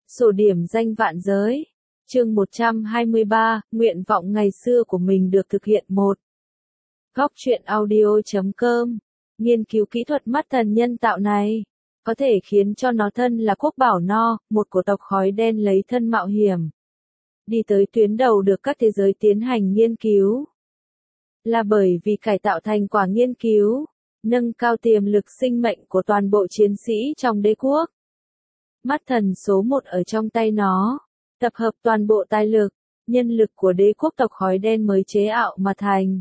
Sổ điểm danh vạn giới. Chương 123, nguyện vọng ngày xưa của mình được thực hiện. 1. Góc truyện audio.com. Nghiên cứu kỹ thuật mắt thần nhân tạo này có thể khiến cho nó thân là quốc bảo no, một của tộc khói đen lấy thân mạo hiểm đi tới tuyến đầu được các thế giới tiến hành nghiên cứu. Là bởi vì cải tạo thành quả nghiên cứu, nâng cao tiềm lực sinh mệnh của toàn bộ chiến sĩ trong đế quốc. Mắt thần số 1 ở trong tay nó, tập hợp toàn bộ tài lực, nhân lực của đế quốc tộc khói đen mới chế ảo mà thành.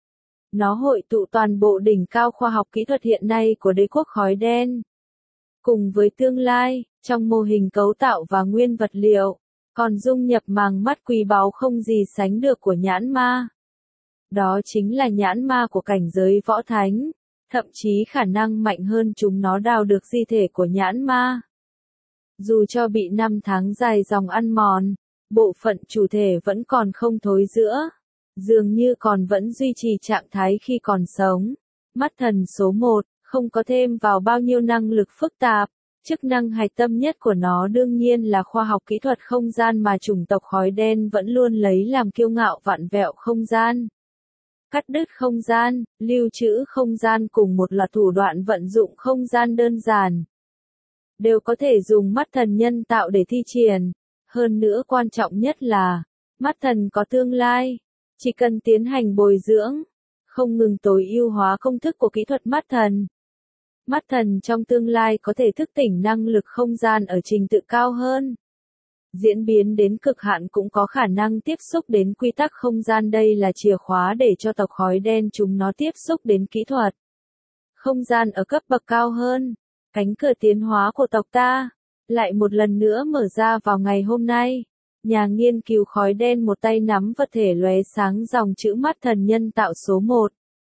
Nó hội tụ toàn bộ đỉnh cao khoa học kỹ thuật hiện nay của đế quốc khói đen. Cùng với tương lai, trong mô hình cấu tạo và nguyên vật liệu, còn dung nhập màng mắt quý báu không gì sánh được của nhãn ma. Đó chính là nhãn ma của cảnh giới võ thánh, thậm chí khả năng mạnh hơn chúng nó đào được di thể của nhãn ma. Dù cho bị 5 tháng dài dòng ăn mòn, bộ phận chủ thể vẫn còn không thối rữa, dường như còn vẫn duy trì trạng thái khi còn sống. Mắt thần số 1, không có thêm vào bao nhiêu năng lực phức tạp, chức năng hạch tâm nhất của nó đương nhiên là khoa học kỹ thuật không gian mà chủng tộc khói đen vẫn luôn lấy làm kiêu ngạo vặn vẹo không gian. Cắt đứt không gian, lưu trữ không gian cùng một loạt thủ đoạn vận dụng không gian đơn giản. Đều có thể dùng mắt thần nhân tạo để thi triển. Hơn nữa quan trọng nhất là, mắt thần có tương lai. Chỉ cần tiến hành bồi dưỡng, không ngừng tối ưu hóa công thức của kỹ thuật mắt thần. Mắt thần trong tương lai có thể thức tỉnh năng lực không gian ở trình tự cao hơn. Diễn biến đến cực hạn cũng có khả năng tiếp xúc đến quy tắc không gian, đây là chìa khóa để cho tộc khói đen chúng nó tiếp xúc đến kỹ thuật không gian ở cấp bậc cao hơn. Cánh cửa tiến hóa của tộc ta lại một lần nữa mở ra vào ngày hôm nay. Nhà nghiên cứu khói đen một tay nắm vật thể lóe sáng dòng chữ mắt thần nhân tạo số 1.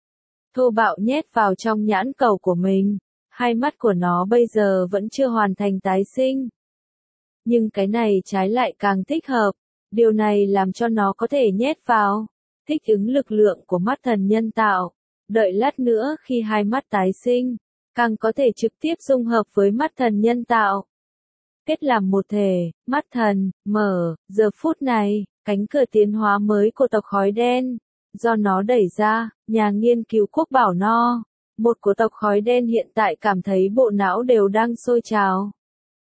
Thô bạo nhét vào trong nhãn cầu của mình. Hai mắt của nó bây giờ vẫn chưa hoàn thành tái sinh. Nhưng cái này trái lại càng thích hợp. Điều này làm cho nó có thể nhét vào, thích ứng lực lượng của mắt thần nhân tạo. Đợi lát nữa khi hai mắt tái sinh, càng có thể trực tiếp dung hợp với mắt thần nhân tạo. Kết làm một thể, mắt thần, mở, giờ phút này, cánh cửa tiến hóa mới của tộc khói đen. Do nó đẩy ra, nhà nghiên cứu quốc bảo no, một của tộc khói đen hiện tại cảm thấy bộ não đều đang sôi trào.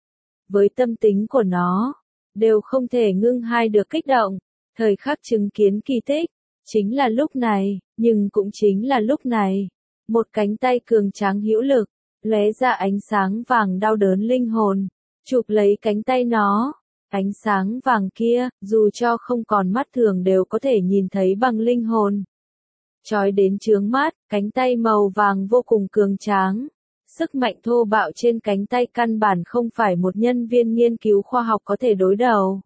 Với tâm tính của nó, đều không thể ngưng hai được kích động. Thời khắc chứng kiến kỳ tích, chính là lúc này, nhưng cũng chính là lúc này. Một cánh tay cường tráng hữu lực, lóe ra ánh sáng vàng đau đớn linh hồn, chụp lấy cánh tay nó. Ánh sáng vàng kia, dù cho không còn mắt thường đều có thể nhìn thấy bằng linh hồn. Chói đến chướng mắt, cánh tay màu vàng vô cùng cường tráng. Sức mạnh thô bạo trên cánh tay căn bản không phải một nhân viên nghiên cứu khoa học có thể đối đầu.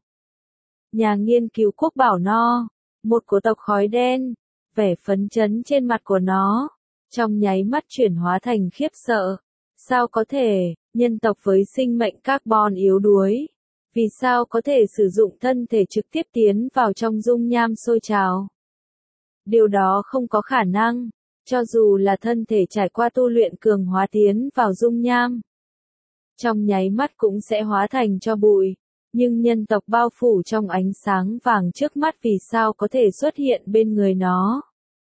Nhà nghiên cứu quốc bảo no, một của tộc khói đen, vẻ phấn chấn trên mặt của nó, trong nháy mắt chuyển hóa thành khiếp sợ. Sao có thể, nhân tộc với sinh mệnh carbon yếu đuối, vì sao có thể sử dụng thân thể trực tiếp tiến vào trong dung nham sôi trào? Điều đó không có khả năng, cho dù là thân thể trải qua tu luyện cường hóa tiến vào dung nham. Trong nháy mắt cũng sẽ hóa thành tro bụi, nhưng nhân tộc bao phủ trong ánh sáng vàng trước mắt vì sao có thể xuất hiện bên người nó?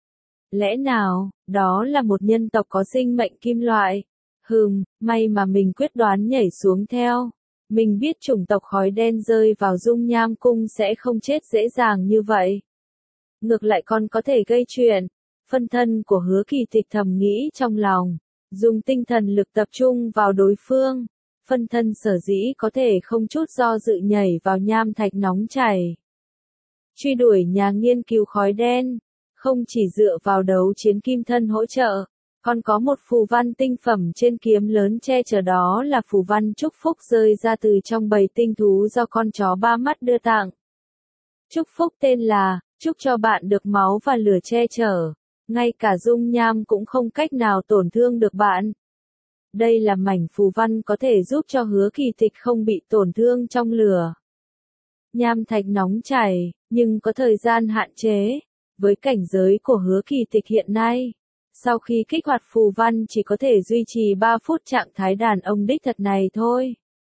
Lẽ nào, đó là một nhân tộc có sinh mệnh kim loại? May mà mình quyết đoán nhảy xuống theo. Mình biết chủng tộc khói đen rơi vào dung nham cung sẽ không chết dễ dàng như vậy. Ngược lại còn có thể gây chuyện. Phân thân của Hứa Kỳ Tịch thầm nghĩ trong lòng, dùng tinh thần lực tập trung vào đối phương. Phân thân sở dĩ có thể không chút do dự nhảy vào nham thạch nóng chảy. Truy đuổi nhà nghiên cứu khói đen, không chỉ dựa vào đấu chiến kim thân hỗ trợ, còn có một phù văn tinh phẩm trên kiếm lớn che chở, đó là phù văn chúc phúc rơi ra từ trong bầy tinh thú do con chó ba mắt đưa tặng. Chúc phúc tên là, chúc cho bạn được máu và lửa che chở, ngay cả dung nham cũng không cách nào tổn thương được bạn. Đây là mảnh phù văn có thể giúp cho Hứa Kỳ Tịch không bị tổn thương trong lửa. Nham thạch nóng chảy, nhưng có thời gian hạn chế. Với cảnh giới của Hứa Kỳ Tịch hiện nay, sau khi kích hoạt phù văn chỉ có thể duy trì 3 phút trạng thái đàn ông đích thật này thôi.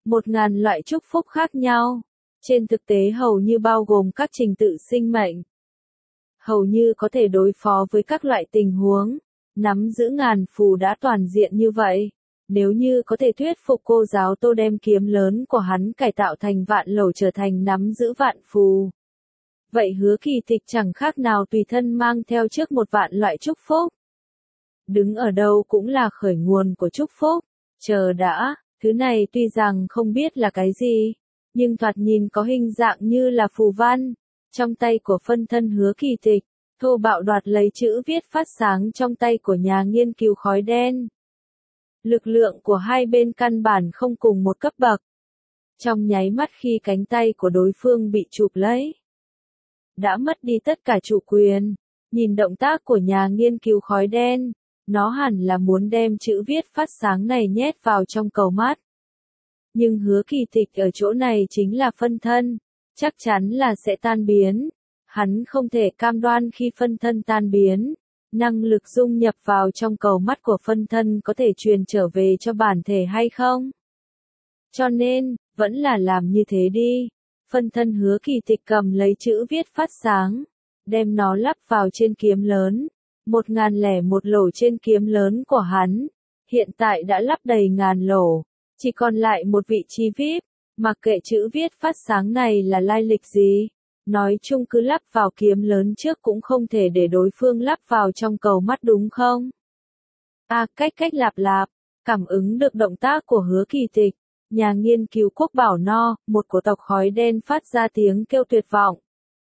1.000 loại chúc phúc khác nhau. Trên thực tế hầu như bao gồm các trình tự sinh mệnh. Hầu như có thể đối phó với các loại tình huống. Nắm giữ ngàn phù đã toàn diện như vậy. Nếu như có thể thuyết phục cô giáo Tô đem kiếm lớn của hắn cải tạo thành vạn lẩu trở thành nắm giữ vạn phù. Vậy Hứa Kỳ Tịch chẳng khác nào tùy thân mang theo trước 1.000 loại chúc phúc. Đứng ở đâu cũng là khởi nguồn của chúc phúc. Chờ đã, thứ này tuy rằng không biết là cái gì, nhưng thoạt nhìn có hình dạng như là phù văn. Trong tay của phân thân Hứa Kỳ Tịch, thô bạo đoạt lấy chữ viết phát sáng trong tay của nhà nghiên cứu khói đen. Lực lượng của hai bên căn bản không cùng một cấp bậc. Trong nháy mắt khi cánh tay của đối phương bị chụp lấy, đã mất đi tất cả chủ quyền. Nhìn động tác của nhà nghiên cứu khói đen, nó hẳn là muốn đem chữ viết phát sáng này nhét vào trong cầu mắt. Nhưng Hứa Kỳ Tịch ở chỗ này chính là phân thân, chắc chắn là sẽ tan biến. Hắn không thể cam đoan khi phân thân tan biến, năng lực dung nhập vào trong cầu mắt của phân thân có thể truyền trở về cho bản thể hay không. Cho nên, vẫn là làm như thế đi. Phân thân Hứa Kỳ Tịch cầm lấy chữ viết phát sáng, đem nó lắp vào trên kiếm lớn. 1.001 lỗ trên kiếm lớn của hắn, hiện tại đã lắp đầy ngàn lỗ, chỉ còn lại một vị trí VIP, mặc kệ chữ viết phát sáng này là lai lịch gì. Nói chung cứ lắp vào kiếm lớn trước cũng không thể để đối phương lắp vào trong cầu mắt đúng không? Cách lạp, cảm ứng được động tác của Hứa Kỳ Tịch, nhà nghiên cứu Quốc Bảo No, một của tộc khói đen phát ra tiếng kêu tuyệt vọng.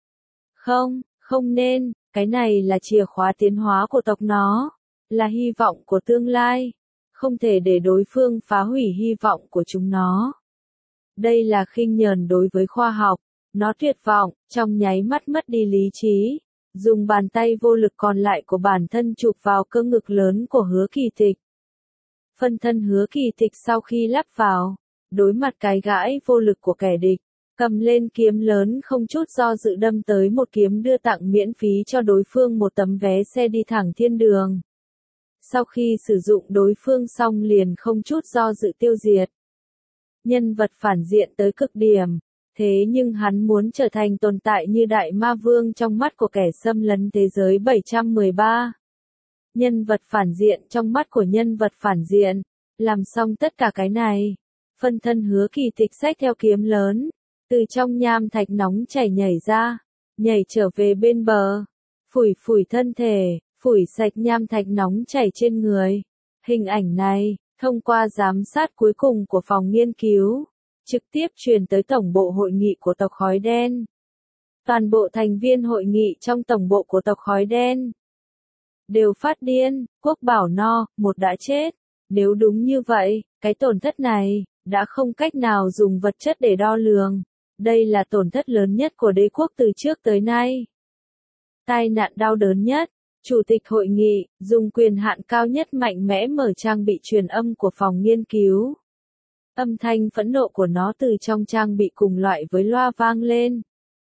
Không nên, cái này là chìa khóa tiến hóa của tộc nó, là hy vọng của tương lai, không thể để đối phương phá hủy hy vọng của chúng nó. Đây là khinh nhờn đối với khoa học. Nó tuyệt vọng, trong nháy mắt mất đi lý trí, dùng bàn tay vô lực còn lại của bản thân chụp vào cơ ngực lớn của Hứa Kỳ Tịch. Phân thân Hứa Kỳ Tịch sau khi lắp vào, đối mặt cái gãi vô lực của kẻ địch, cầm lên kiếm lớn không chút do dự đâm tới một kiếm đưa tặng miễn phí cho đối phương một tấm vé xe đi thẳng thiên đường. Sau khi sử dụng đối phương xong liền không chút do dự tiêu diệt. Nhân vật phản diện tới cực điểm. Thế nhưng hắn muốn trở thành tồn tại như Đại Ma Vương trong mắt của kẻ xâm lấn thế giới 713. Nhân vật phản diện trong mắt của nhân vật phản diện. Làm xong tất cả cái này, phân thân Hứa Kỳ Tịch xách theo kiếm lớn, từ trong nham thạch nóng chảy nhảy ra, nhảy trở về bên bờ, phủi thân thể, phủi sạch nham thạch nóng chảy trên người. Hình ảnh này, thông qua giám sát cuối cùng của phòng nghiên cứu, trực tiếp truyền tới tổng bộ hội nghị của tộc khói đen. Toàn bộ thành viên hội nghị trong tổng bộ của tộc khói đen đều phát điên. Quốc Bảo No, một đã chết. Nếu đúng như vậy, cái tổn thất này đã không cách nào dùng vật chất để đo lường. Đây là tổn thất lớn nhất của đế quốc từ trước tới nay. Tai nạn đau đớn nhất. Chủ tịch hội nghị dùng quyền hạn cao nhất mạnh mẽ mở trang bị truyền âm của phòng nghiên cứu. Âm thanh phẫn nộ của nó từ trong trang bị cùng loại với loa vang lên.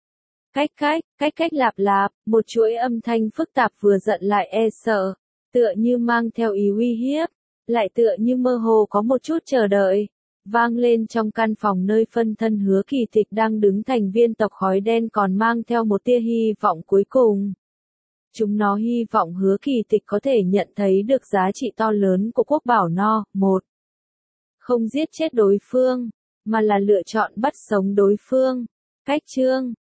Cách lạp, một chuỗi âm thanh phức tạp vừa giận lại e sợ, tựa như mang theo ý uy hiếp, lại tựa như mơ hồ có một chút chờ đợi, vang lên trong căn phòng nơi phân thân Hứa Kỳ Tịch đang đứng. Thành viên tộc khói đen còn mang theo một tia hy vọng cuối cùng. Chúng nó hy vọng Hứa Kỳ Tịch có thể nhận thấy được giá trị to lớn của Quốc Bảo No. Không giết chết đối phương, mà là lựa chọn bắt sống đối phương. Cách chương